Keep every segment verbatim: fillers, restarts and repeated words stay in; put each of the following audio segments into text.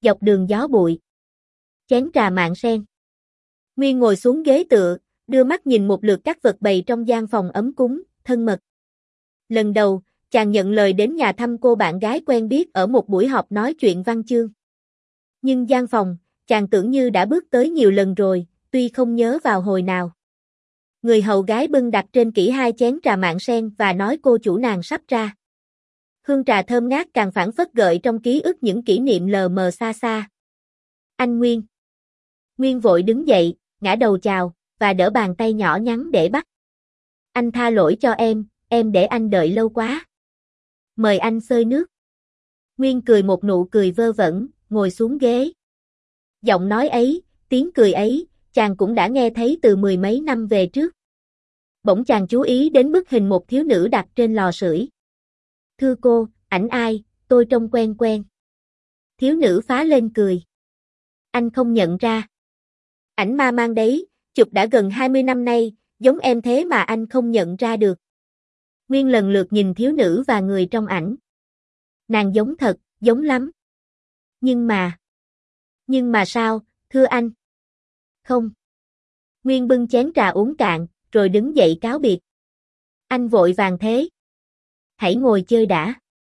Dọc đường gió bụi. Chén trà mạn sen. Nguyên ngồi xuống ghế tựa, đưa mắt nhìn một lượt các vật bày trong gian phòng ấm cúng, thân mật. Lần đầu, chàng nhận lời đến nhà thăm cô bạn gái quen biết ở một buổi họp nói chuyện văn chương. Nhưng gian phòng, chàng tưởng như đã bước tới nhiều lần rồi, tuy không nhớ vào hồi nào. Người hầu gái bưng đặt trên kỹ hai chén trà mạn sen và nói cô chủ nàng sắp ra. Hương trà thơm ngát càng phảng phất gợi trong ký ức những kỷ niệm lờ mờ xa xa. Anh Nguyên. Nguyên vội đứng dậy, ngã đầu chào, và đỡ bàn tay nhỏ nhắn để bắt. Anh tha lỗi cho em, em để anh đợi lâu quá. Mời anh xơi nước. Nguyên cười một nụ cười vơ vẩn, ngồi xuống ghế. Giọng nói ấy, tiếng cười ấy, chàng cũng đã nghe thấy từ mười mấy năm về trước. Bỗng chàng chú ý đến bức hình một thiếu nữ đặt trên lò sưởi. Thưa cô, ảnh ai, tôi trông quen quen. Thiếu nữ phá lên cười. Anh không nhận ra. Ảnh ma mang đấy, chụp đã gần hai mươi năm nay, giống em thế mà anh không nhận ra được. Nguyên lần lượt nhìn thiếu nữ và người trong ảnh. Nàng giống thật, giống lắm. Nhưng mà... Nhưng mà sao, thưa anh? Không. Nguyên bưng chén trà uống cạn, rồi đứng dậy cáo biệt. Anh vội vàng thế. Hãy ngồi chơi đã.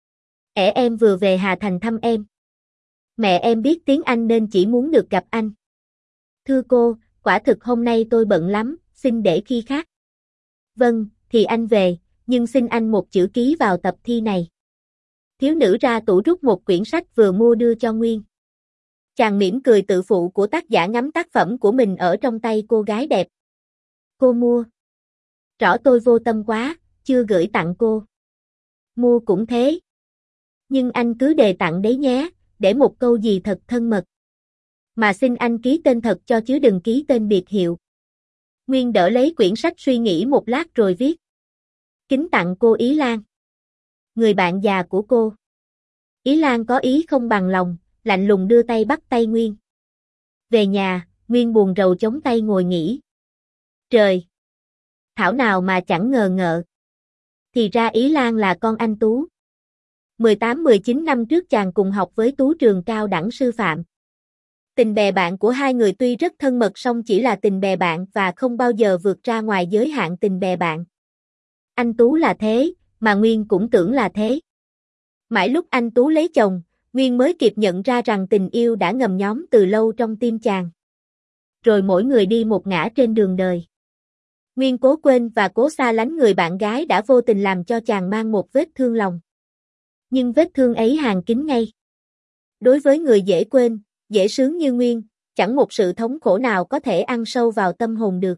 Ẻ em vừa về Hà Thành thăm em. Mẹ em biết tiếng Anh nên chỉ muốn được gặp anh. Thưa cô, quả thực hôm nay tôi bận lắm, xin để khi khác. Vâng, thì anh về, nhưng xin anh một chữ ký vào tập thi này. Thiếu nữ ra tủ rút một quyển sách vừa mua đưa cho Nguyên. Chàng mỉm cười tự phụ của tác giả ngắm tác phẩm của mình ở trong tay cô gái đẹp. Cô mua. Rõ tôi vô tâm quá, chưa gửi tặng cô. Mua cũng thế. Nhưng anh cứ đề tặng đấy nhé, để một câu gì thật thân mật. Mà xin anh ký tên thật cho chứ đừng ký tên biệt hiệu. Nguyên đỡ lấy quyển sách suy nghĩ một lát rồi viết. Kính tặng cô Ý Lan. Người bạn già của cô. Ý Lan có ý không bằng lòng, lạnh lùng đưa tay bắt tay Nguyên. Về nhà, Nguyên buồn rầu chống tay ngồi nghỉ. Trời! Thảo nào mà chẳng ngờ ngợ. Thì ra Ý Lan là con anh Tú. mười tám mười chín năm trước chàng cùng học với Tú trường cao đẳng sư phạm. Tình bè bạn của hai người tuy rất thân mật song chỉ là tình bè bạn và không bao giờ vượt ra ngoài giới hạn tình bè bạn. Anh Tú là thế, mà Nguyên cũng tưởng là thế. Mãi lúc anh Tú lấy chồng, Nguyên mới kịp nhận ra rằng tình yêu đã ngầm nhóm từ lâu trong tim chàng. Rồi mỗi người đi một ngã trên đường đời. Nguyên cố quên và cố xa lánh người bạn gái đã vô tình làm cho chàng mang một vết thương lòng. Nhưng vết thương ấy hàn kín ngay. Đối với người dễ quên, dễ sướng như Nguyên, chẳng một sự thống khổ nào có thể ăn sâu vào tâm hồn được.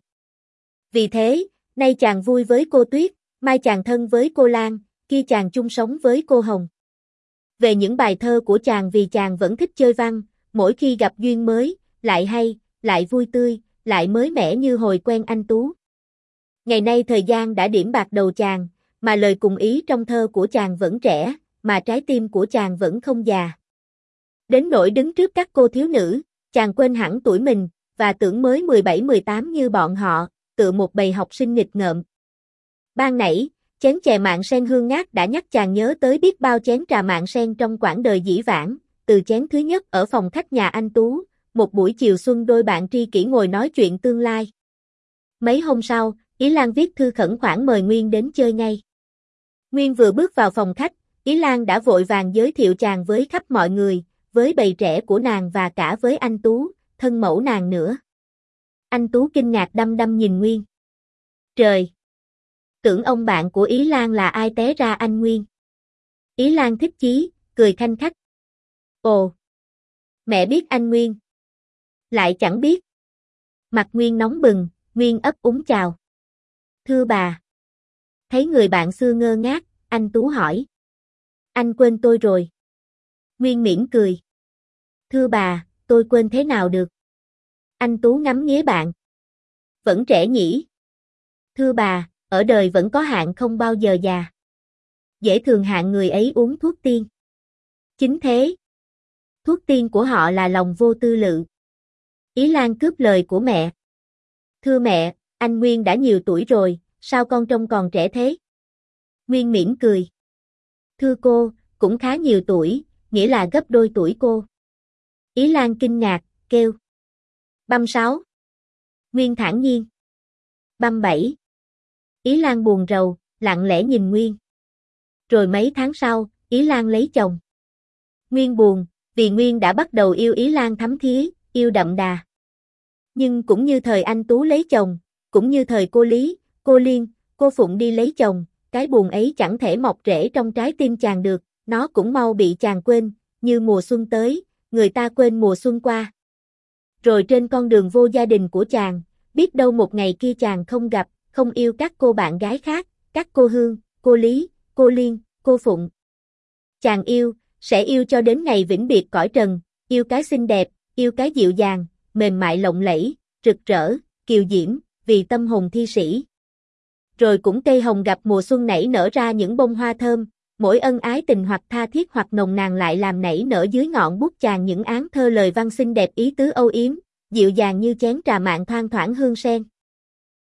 Vì thế, nay chàng vui với cô Tuyết, mai chàng thân với cô Lan, kia chàng chung sống với cô Hồng. Về những bài thơ của chàng vì chàng vẫn thích chơi văn, mỗi khi gặp duyên mới, lại hay, lại vui tươi, lại mới mẻ như hồi quen anh Tú. Ngày nay thời gian đã điểm bạc đầu chàng, mà lời cùng ý trong thơ của chàng vẫn trẻ, mà trái tim của chàng vẫn không già. Đến nỗi đứng trước các cô thiếu nữ, chàng quên hẳn tuổi mình, và tưởng mới mười bảy mười tám như bọn họ, tựa một bầy học sinh nghịch ngợm. Ban nãy, chén chè mạn sen hương ngát đã nhắc chàng nhớ tới biết bao chén trà mạn sen trong quãng đời dĩ vãng, từ chén thứ nhất ở phòng khách nhà anh Tú, một buổi chiều xuân đôi bạn tri kỷ ngồi nói chuyện tương lai. Mấy hôm sau, Ý Lan viết thư khẩn khoản mời Nguyên đến chơi ngay. Nguyên vừa bước vào phòng khách, Ý Lan đã vội vàng giới thiệu chàng với khắp mọi người, với bầy trẻ của nàng và cả với anh Tú, thân mẫu nàng nữa. Anh Tú kinh ngạc đăm đăm nhìn Nguyên. Trời! Tưởng ông bạn của Ý Lan là ai té ra anh Nguyên. Ý Lan thích chí, cười khanh khách. Ồ! Mẹ biết anh Nguyên. Lại chẳng biết. Mặt Nguyên nóng bừng, Nguyên ấp úng chào. Thưa bà. Thấy người bạn xưa ngơ ngác, anh Tú hỏi. Anh quên tôi rồi. Nguyên mỉm cười. Thưa bà, tôi quên thế nào được. Anh Tú ngắm nghía bạn. Vẫn trẻ nhỉ. Thưa bà, ở đời vẫn có hạn không bao giờ già. Dễ thường hạn người ấy uống thuốc tiên. Chính thế. Thuốc tiên của họ là lòng vô tư lự. Ý Lan cướp lời của mẹ. Thưa mẹ, anh Nguyên đã nhiều tuổi rồi, sao con trông còn trẻ thế? Nguyên mỉm cười. Thưa cô, cũng khá nhiều tuổi, nghĩa là gấp đôi tuổi cô. Ý Lan kinh ngạc, kêu. Băm sáu. Nguyên thản nhiên. Băm bảy. Ý Lan buồn rầu, lặng lẽ nhìn Nguyên. Rồi mấy tháng sau, Ý Lan lấy chồng. Nguyên buồn, vì Nguyên đã bắt đầu yêu Ý Lan thấm thía, yêu đậm đà. Nhưng cũng như thời anh Tú lấy chồng, cũng như thời cô Lý, cô Liên, cô Phụng đi lấy chồng, cái buồn ấy chẳng thể mọc rễ trong trái tim chàng được, nó cũng mau bị chàng quên, như mùa xuân tới, người ta quên mùa xuân qua. Rồi trên con đường vô gia đình của chàng, biết đâu một ngày kia chàng không gặp, không yêu các cô bạn gái khác, các cô Hương, cô Lý, cô Liên, cô Phụng. Chàng yêu, sẽ yêu cho đến ngày vĩnh biệt cõi trần, yêu cái xinh đẹp, yêu cái dịu dàng, mềm mại lộng lẫy, rực rỡ, kiều diễm, vì tâm hồn thi sĩ. Rồi cũng cây hồng gặp mùa xuân nảy nở ra những bông hoa thơm, mỗi ân ái tình hoặc tha thiết hoặc nồng nàn lại làm nảy nở dưới ngọn bút chàng những áng thơ lời văn xinh đẹp ý tứ âu yếm, dịu dàng như chén trà mạn thoang thoảng hương sen.